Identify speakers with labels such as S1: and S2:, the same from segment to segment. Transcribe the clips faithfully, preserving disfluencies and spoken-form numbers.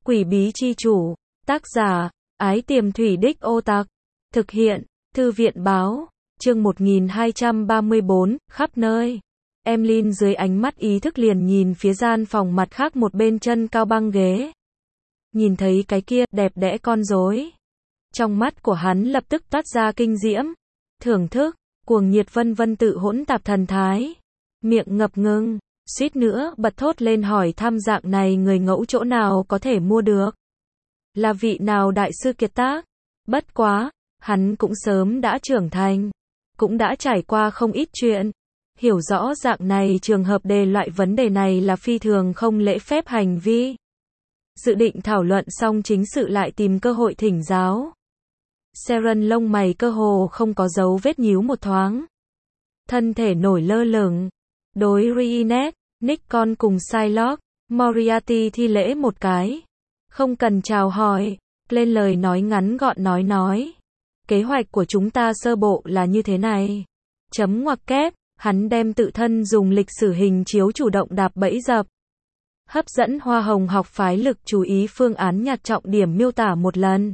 S1: Quỷ bí chi chủ. Tác giả, Ái Tiềm Thủy Đích Ô Tặc. Thực hiện, Thư viện báo. Chương một nghìn hai trăm ba mươi bốn, khắp nơi. Emlyn dưới ánh mắt ý thức liền nhìn phía gian phòng mặt khác một bên chân cao băng ghế. Nhìn thấy cái kia, đẹp đẽ con rối. Trong mắt của hắn lập tức toát ra kinh diễm, thưởng thức, cuồng nhiệt vân vân tự hỗn tạp thần thái. Miệng ngập ngừng, suýt nữa bật thốt lên hỏi thăm dạng này người ngẫu chỗ nào có thể mua được. Là vị nào đại sư kiệt tác? Bất quá, hắn cũng sớm đã trưởng thành, cũng đã trải qua không ít chuyện. Hiểu rõ dạng này trường hợp đề loại vấn đề này là phi thường không lễ phép hành vi. Dự định thảo luận xong chính sự lại tìm cơ hội thỉnh giáo. Seren lông mày cơ hồ không có dấu vết nhíu một thoáng. Thân thể nổi lơ lửng. Đối Reenact, Nikon cùng Psylocke, Moriarty thi lễ một cái. Không cần chào hỏi, lên lời nói ngắn gọn nói nói. Kế hoạch của chúng ta sơ bộ là như thế này. Chấm ngoặc kép, hắn đem tự thân dùng lịch sử hình chiếu chủ động đạp bẫy dập. Hấp dẫn Hoa Hồng học phái lực chú ý phương án nhặt trọng điểm miêu tả một lần.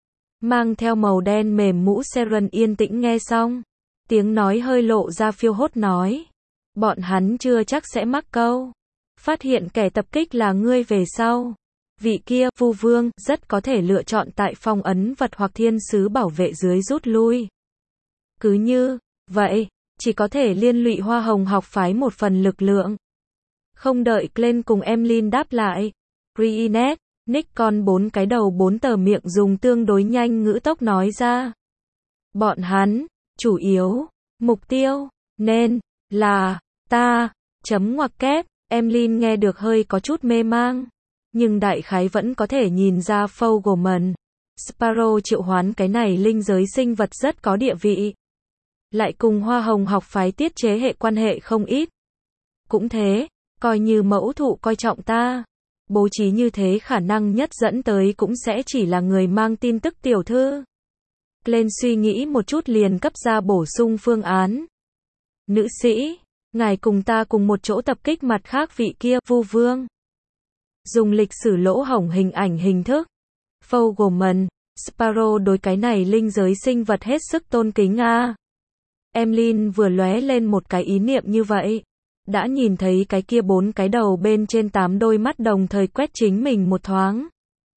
S1: Mang theo màu đen mềm mũ Seren yên tĩnh nghe xong. Tiếng nói hơi lộ ra phiêu hốt nói. Bọn hắn chưa chắc sẽ mắc câu. Phát hiện kẻ tập kích là ngươi về sau. Vị kia, Vu Vương, rất có thể lựa chọn tại phong ấn vật hoặc thiên sứ bảo vệ dưới rút lui. Cứ như vậy, chỉ có thể liên lụy Hoa Hồng học phái một phần lực lượng. Không đợi Glenn cùng Emlyn đáp lại. Reenact, Nikon bốn cái đầu bốn tờ miệng dùng tương đối nhanh ngữ tốc nói ra. Bọn hắn, chủ yếu, mục tiêu, nên, là, ta, chấm ngoặc kép, Emlyn nghe được hơi có chút mê mang. Nhưng đại khái vẫn có thể nhìn ra Fogelman, Sparrow triệu hoán cái này linh giới sinh vật rất có địa vị. Lại cùng Hoa Hồng học phái tiết chế hệ quan hệ không ít. Cũng thế, coi như mẫu thụ coi trọng ta. Bố trí như thế khả năng nhất dẫn tới cũng sẽ chỉ là người mang tin tức tiểu thư. Glenn suy nghĩ một chút liền cấp ra bổ sung phương án. Nữ sĩ, ngài cùng ta cùng một chỗ tập kích mặt khác vị kia, Vu Vương. Dùng lịch sử lỗ hổng hình ảnh hình thức. Fogelman, Sparrow đối cái này linh giới sinh vật hết sức tôn kính a. À. Emlyn vừa lóe lên một cái ý niệm như vậy. Đã nhìn thấy cái kia bốn cái đầu bên trên tám đôi mắt đồng thời quét chính mình một thoáng.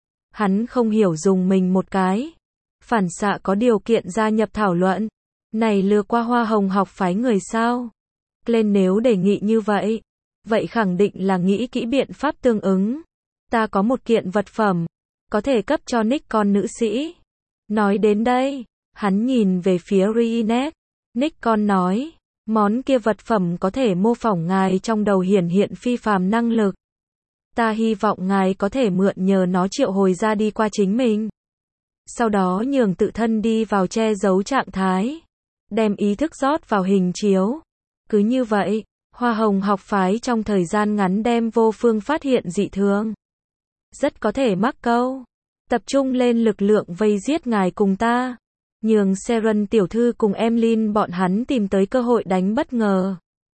S1: Hắn không hiểu dùng mình một cái. Phản xạ có điều kiện gia nhập thảo luận. Này lừa qua Hoa Hồng học phái người sao? Glenn nếu đề nghị như vậy. Vậy khẳng định là nghĩ kỹ biện pháp tương ứng. Ta có một kiện vật phẩm. Có thể cấp cho Nikon nữ sĩ. Nói đến đây. Hắn nhìn về phía Reenact. Nikon nói. Món kia vật phẩm có thể mô phỏng ngài trong đầu hiển hiện phi phàm năng lực. Ta hy vọng ngài có thể mượn nhờ nó triệu hồi ra đi qua chính mình. Sau đó nhường tự thân đi vào che giấu trạng thái. Đem ý thức rót vào hình chiếu. Cứ như vậy, Hoa Hồng học phái trong thời gian ngắn đem vô phương phát hiện dị thường. Rất có thể mắc câu. Tập trung lên lực lượng vây giết ngài cùng ta. Nhường Seren tiểu thư cùng Emlyn bọn hắn tìm tới cơ hội đánh bất ngờ.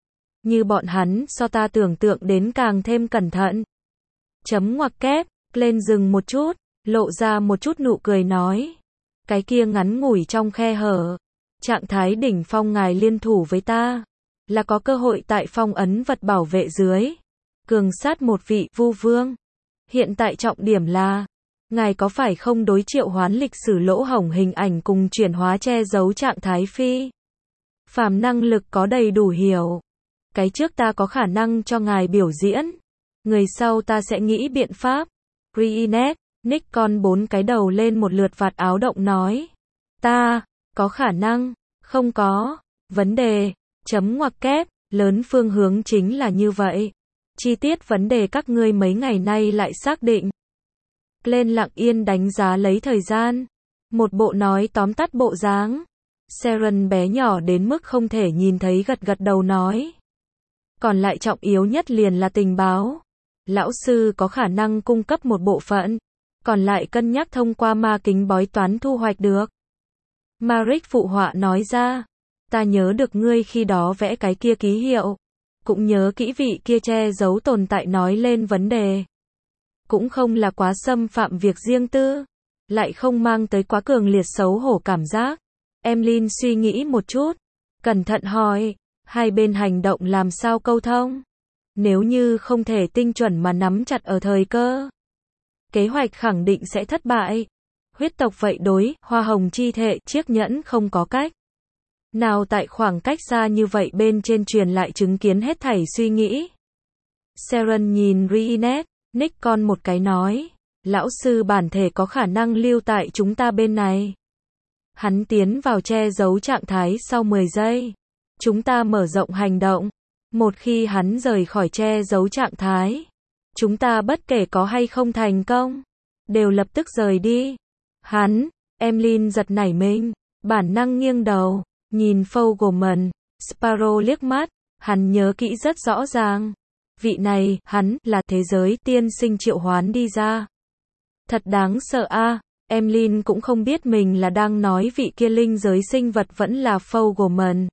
S1: Như bọn hắn so ta tưởng tượng đến càng thêm cẩn thận. Chấm ngoặc kép, lên dừng một chút, lộ ra một chút nụ cười nói. Cái kia ngắn ngủi trong khe hở. Trạng thái đỉnh phong ngài liên thủ với ta. Là có cơ hội tại phong ấn vật bảo vệ dưới. Cường sát một vị Vu Vương. Hiện tại trọng điểm là. Ngài có phải không đối triệu hoán lịch sử lỗ hổng hình ảnh cùng chuyển hóa che giấu trạng thái phi phàm năng lực có đầy đủ hiểu. Cái trước ta có khả năng cho ngài biểu diễn. Người sau ta sẽ nghĩ biện pháp. Reenact, Nikon bốn cái đầu lên một lượt vạt áo động nói. Ta, có khả năng, không có, vấn đề, chấm ngoặc kép, lớn phương hướng chính là như vậy. Chi tiết vấn đề các ngươi mấy ngày nay lại xác định. Glenn lặng yên đánh giá lấy thời gian. Một bộ nói tóm tắt bộ dáng. Seren bé nhỏ đến mức không thể nhìn thấy gật gật đầu nói. Còn lại trọng yếu nhất liền là tình báo. Lão sư có khả năng cung cấp một bộ phận. Còn lại cân nhắc thông qua ma kính bói toán thu hoạch được. Maric phụ họa nói ra. Ta nhớ được ngươi khi đó vẽ cái kia ký hiệu. Cũng nhớ kỹ vị kia che giấu tồn tại nói lên vấn đề. cũng không là quá xâm phạm việc riêng tư, lại không mang tới quá cường liệt xấu hổ cảm giác. Emlyn suy nghĩ một chút, cẩn thận hỏi, hai bên hành động làm sao câu thông? Nếu như không thể tinh chuẩn mà nắm chặt ở thời cơ, kế hoạch khẳng định sẽ thất bại. Huyết tộc vậy đối, hoa hồng chi thể, chiếc nhẫn không có cách nào tại khoảng cách xa như vậy bên trên truyền lại chứng kiến hết thảy suy nghĩ. Seren nhìn Rhysnet, Nick con một cái nói, lão sư bản thể có khả năng lưu tại chúng ta bên này. Hắn tiến vào che giấu trạng thái sau mười giây. Chúng ta mở rộng hành động. Một khi hắn rời khỏi che giấu trạng thái, chúng ta bất kể có hay không thành công, đều lập tức rời đi. Hắn, Emlyn giật nảy mình, bản năng nghiêng đầu, nhìn Fogelman, Sparrow liếc mắt, hắn nhớ kỹ rất rõ ràng. Vị này, hắn, là thế giới tiên sinh triệu hoán đi ra. Thật đáng sợ a. À. Emlyn cũng không biết mình là đang nói vị kia linh giới sinh vật vẫn là Fogelman.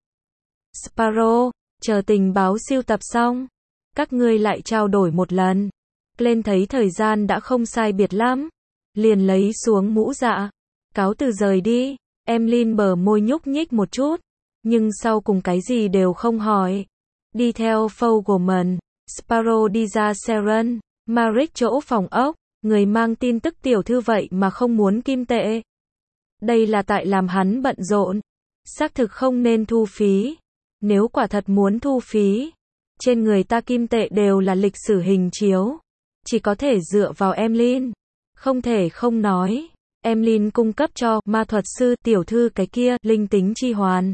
S1: Sparrow, chờ tình báo siêu tập xong, các ngươi lại trao đổi một lần. Glenn thấy thời gian đã không sai biệt lắm, liền lấy xuống mũ dạ, cáo từ rời đi. Emlyn bờ môi nhúc nhích một chút, nhưng sau cùng cái gì đều không hỏi. Đi theo Fogelman, Sparrow đi ra Seren, Maric chỗ phòng ốc, người mang tin tức tiểu thư vậy mà không muốn kim tệ. Đây là tại làm hắn bận rộn. Xác thực không nên thu phí. Nếu quả thật muốn thu phí, trên người ta kim tệ đều là lịch sử hình chiếu. Chỉ có thể dựa vào Emlyn. Không thể không nói. Emlyn cung cấp cho ma thuật sư tiểu thư cái kia linh tính chi hoàn.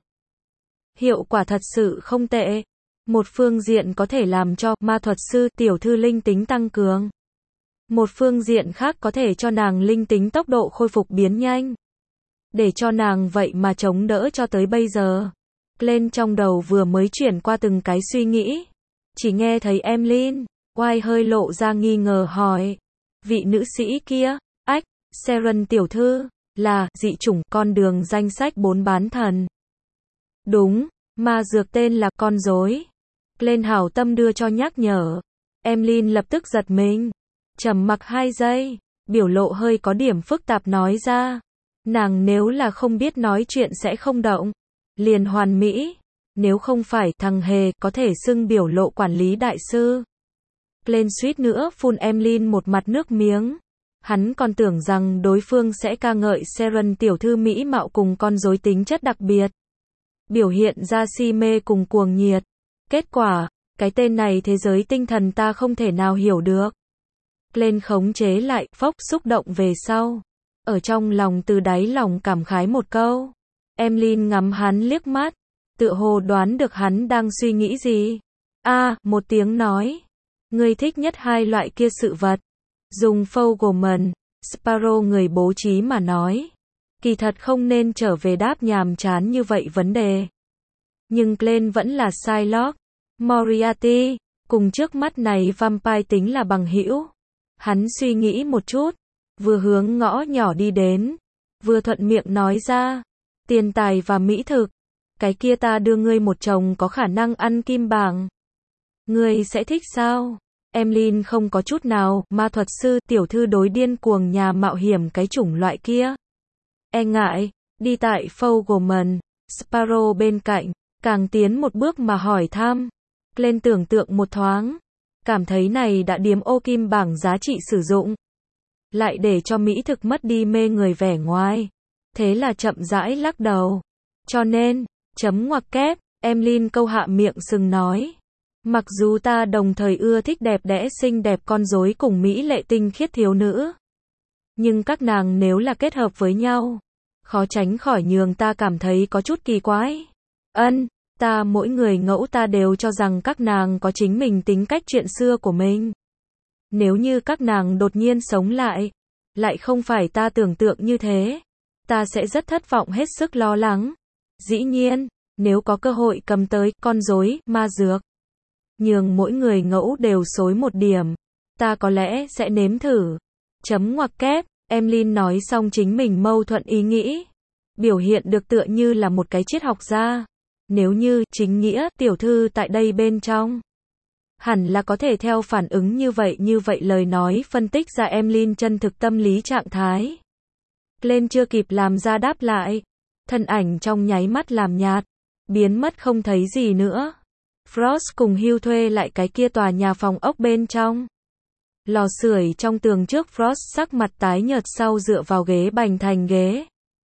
S1: Hiệu quả thật sự không tệ. Một phương diện có thể làm cho ma thuật sư tiểu thư linh tính tăng cường. Một phương diện khác có thể cho nàng linh tính tốc độ khôi phục biến nhanh. Để cho nàng vậy mà chống đỡ cho tới bây giờ. Glenn trong đầu vừa mới chuyển qua từng cái suy nghĩ. Chỉ nghe thấy Emlyn, oai hơi lộ ra nghi ngờ hỏi. Vị nữ sĩ kia, ách, Seren tiểu thư, là dị chủng con đường danh sách bốn bán thần. Đúng, ma dược tên là con rối. Glenn hảo tâm đưa cho nhắc nhở. Emlyn lập tức giật mình. Trầm mặc hai giây, biểu lộ hơi có điểm phức tạp nói ra. Nàng nếu là không biết nói chuyện sẽ không động. Liền hoàn mỹ. Nếu không phải thằng hề có thể xưng biểu lộ quản lý đại sư. Glenn suýt nữa phun Emlyn một mặt nước miếng. Hắn còn tưởng rằng đối phương sẽ ca ngợi Seren tiểu thư mỹ mạo cùng con rối tính chất đặc biệt. Biểu hiện ra si mê cùng cuồng nhiệt. Kết quả, cái tên này thế giới tinh thần ta không thể nào hiểu được. Glenn khống chế lại, phốc xúc động về sau. Ở trong lòng từ đáy lòng cảm khái một câu. Emlyn ngắm hắn liếc mắt. Tựa hồ đoán được hắn đang suy nghĩ gì. A, à, một tiếng nói. Ngươi thích nhất hai loại kia sự vật. Dùng Fogelman, Sparrow người bố trí mà nói. Kỳ thật không nên trở về đáp nhàm chán như vậy vấn đề. Nhưng Glenn vẫn là Psylocke, Moriarty, cùng trước mắt này vampire tính là bằng hữu. Hắn suy nghĩ một chút, vừa hướng ngõ nhỏ đi đến, vừa thuận miệng nói ra, tiền tài và mỹ thực, cái kia ta đưa ngươi một chồng có khả năng ăn kim bảng. Ngươi sẽ thích sao? Emlyn không có chút nào, ma thuật sư tiểu thư đối điên cuồng nhà mạo hiểm cái chủng loại kia. E ngại, đi tại Fogelman, Sparrow bên cạnh, càng tiến một bước mà hỏi thăm. Glenn tưởng tượng một thoáng, cảm thấy này đã điếm ô kim bảng giá trị sử dụng. Lại để cho mỹ thực mất đi mê người vẻ ngoài. Thế là chậm rãi lắc đầu. Cho nên, chấm ngoặc kép, Emlyn câu hạ miệng sừng nói. Mặc dù ta đồng thời ưa thích đẹp đẽ xinh đẹp con rối cùng mỹ lệ tinh khiết thiếu nữ. Nhưng các nàng nếu là kết hợp với nhau, khó tránh khỏi nhường ta cảm thấy có chút kỳ quái. Ân, ta mỗi người ngẫu ta đều cho rằng các nàng có chính mình tính cách chuyện xưa của mình. Nếu như các nàng đột nhiên sống lại, lại không phải ta tưởng tượng như thế, ta sẽ rất thất vọng hết sức lo lắng. Dĩ nhiên, nếu có cơ hội cầm tới con rối, ma dược, nhường mỗi người ngẫu đều xối một điểm, ta có lẽ sẽ nếm thử. Chấm ngoặc kép, Emlyn nói xong chính mình mâu thuẫn ý nghĩ. Biểu hiện được tựa như là một cái triết học gia. Nếu như, chính nghĩa, tiểu thư tại đây bên trong. Hẳn là có thể theo phản ứng như vậy như vậy lời nói phân tích ra Emlyn chân thực tâm lý trạng thái. Glenn chưa kịp làm ra đáp lại. Thân ảnh trong nháy mắt làm nhạt. Biến mất không thấy gì nữa. Frost cùng Hugh thuê lại cái kia tòa nhà phòng ốc bên trong. Lò sưởi trong tường trước Frost sắc mặt tái nhợt sau dựa vào ghế bành thành ghế.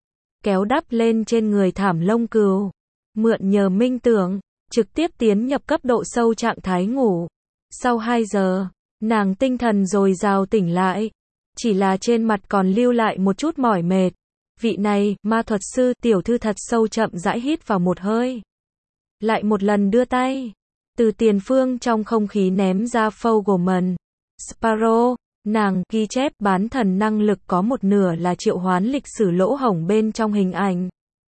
S1: Kéo đắp lên trên người thảm lông cừu. Mượn nhờ minh tưởng, trực tiếp tiến nhập cấp độ sâu trạng thái ngủ. Sau hai giờ, nàng tinh thần dồi dào tỉnh lại. Chỉ là trên mặt còn lưu lại một chút mỏi mệt. Vị này, ma thuật sư tiểu thư thật sâu chậm rãi hít vào một hơi. Lại một lần đưa tay. Từ tiền phương trong không khí ném ra Fogelman. Sparrow, nàng ghi chép bán thần năng lực có một nửa là triệu hoán lịch sử lỗ hổng bên trong hình ảnh.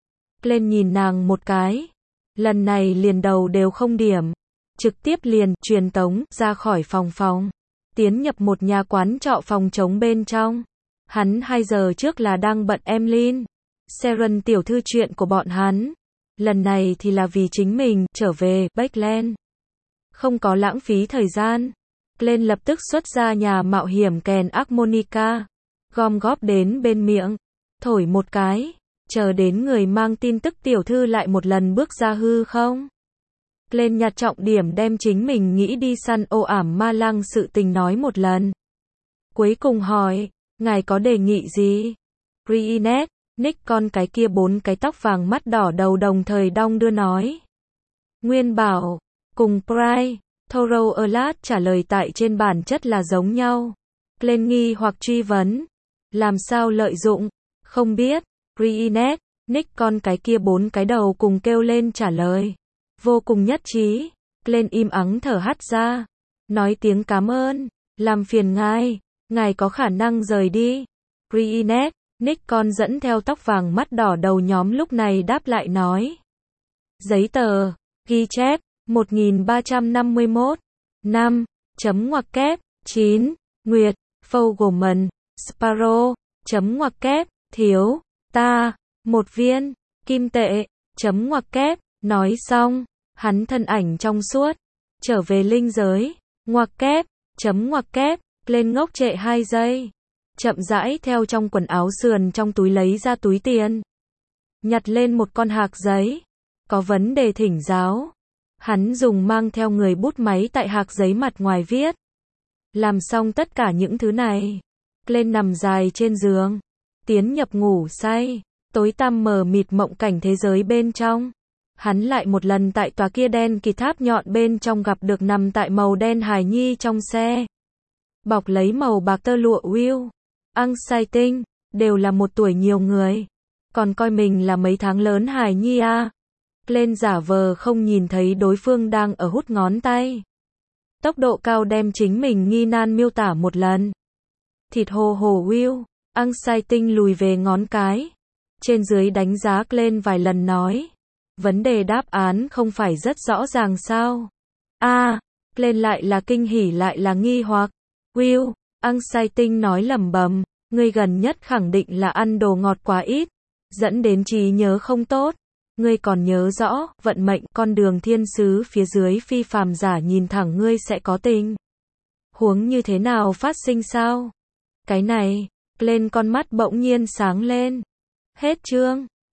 S1: Lên nhìn nàng một cái. Lần này liền đầu đều không điểm. Trực tiếp liền truyền tống ra khỏi phòng phòng. Tiến nhập một nhà quán trọ phòng trống bên trong. Hắn hai giờ trước là đang bận Emlyn. Sharon tiểu thư chuyện của bọn hắn. Lần này thì là vì chính mình, trở về, Backland. Không có lãng phí thời gian. Glenn lập tức xuất ra nhà mạo hiểm kèn harmonica. Gom góp đến bên miệng. Thổi một cái. Chờ đến người mang tin tức tiểu thư lại một lần bước ra hư không. Glenn nhặt trọng điểm đem chính mình nghĩ đi săn ô ảm ma lang sự tình nói một lần. Cuối cùng hỏi, ngài có đề nghị gì? Reenact, Nick con cái kia bốn cái tóc vàng mắt đỏ đầu đồng thời đong đưa nói. Nguyên bảo, cùng Pride, Thorough Alert trả lời tại trên bản chất là giống nhau. Glenn nghi hoặc truy vấn. Làm sao lợi dụng? Không biết. Reenact, Nick con cái kia bốn cái đầu cùng kêu lên trả lời. Vô cùng nhất trí. Glenn im ắng thở hắt ra. Nói tiếng cảm ơn. Làm phiền ngài. Ngài có khả năng rời đi. Reenact, Nick con dẫn theo tóc vàng mắt đỏ đầu nhóm lúc này đáp lại nói. Giấy tờ. Ghi chép. một nghìn ba trăm năm mươi mốt. năm. Chấm ngoặc kép. chín. Nguyệt. Fogelman. Sparrow. Chấm ngoặc kép. Thiếu. Ta. Một viên. Kim tệ. Chấm ngoặc kép. Nói xong. Hắn thân ảnh trong suốt. Trở về linh giới. Ngoặc kép. Chấm ngoặc kép. Lên ngốc trệ hai giây. Chậm rãi theo trong quần áo sườn trong túi lấy ra túi tiền. Nhặt lên một con hạc giấy. Có vấn đề thỉnh giáo. Hắn dùng mang theo người bút máy tại hạc giấy mặt ngoài viết. Làm xong tất cả những thứ này. Lên nằm dài trên giường. Tiến nhập ngủ say. Tối tăm mờ mịt mộng cảnh thế giới bên trong. Hắn lại một lần tại tòa kia đen kỳ tháp nhọn bên trong gặp được nằm tại màu đen hài nhi trong xe. Bọc lấy màu bạc tơ lụa Will. Exciting, đều là một tuổi nhiều người. Còn coi mình là mấy tháng lớn hài nhi à. Glenn giả vờ không nhìn thấy đối phương đang ở hút ngón tay. Tốc độ cao đem chính mình nghi nan miêu tả một lần. Thịt hồ hồ Will. Exciting lùi về ngón cái. Trên dưới đánh giá Glenn vài lần nói. Vấn đề đáp án không phải rất rõ ràng sao? À, Glenn lại là kinh hỉ lại là nghi hoặc. Will, Exciting nói lẩm bẩm, ngươi gần nhất khẳng định là ăn đồ ngọt quá ít, dẫn đến trí nhớ không tốt. Ngươi còn nhớ rõ, vận mệnh con đường thiên sứ phía dưới phi phàm giả nhìn thẳng ngươi sẽ có tình. Huống như thế nào phát sinh sao? Cái này, Glenn con mắt bỗng nhiên sáng lên. Hết chương.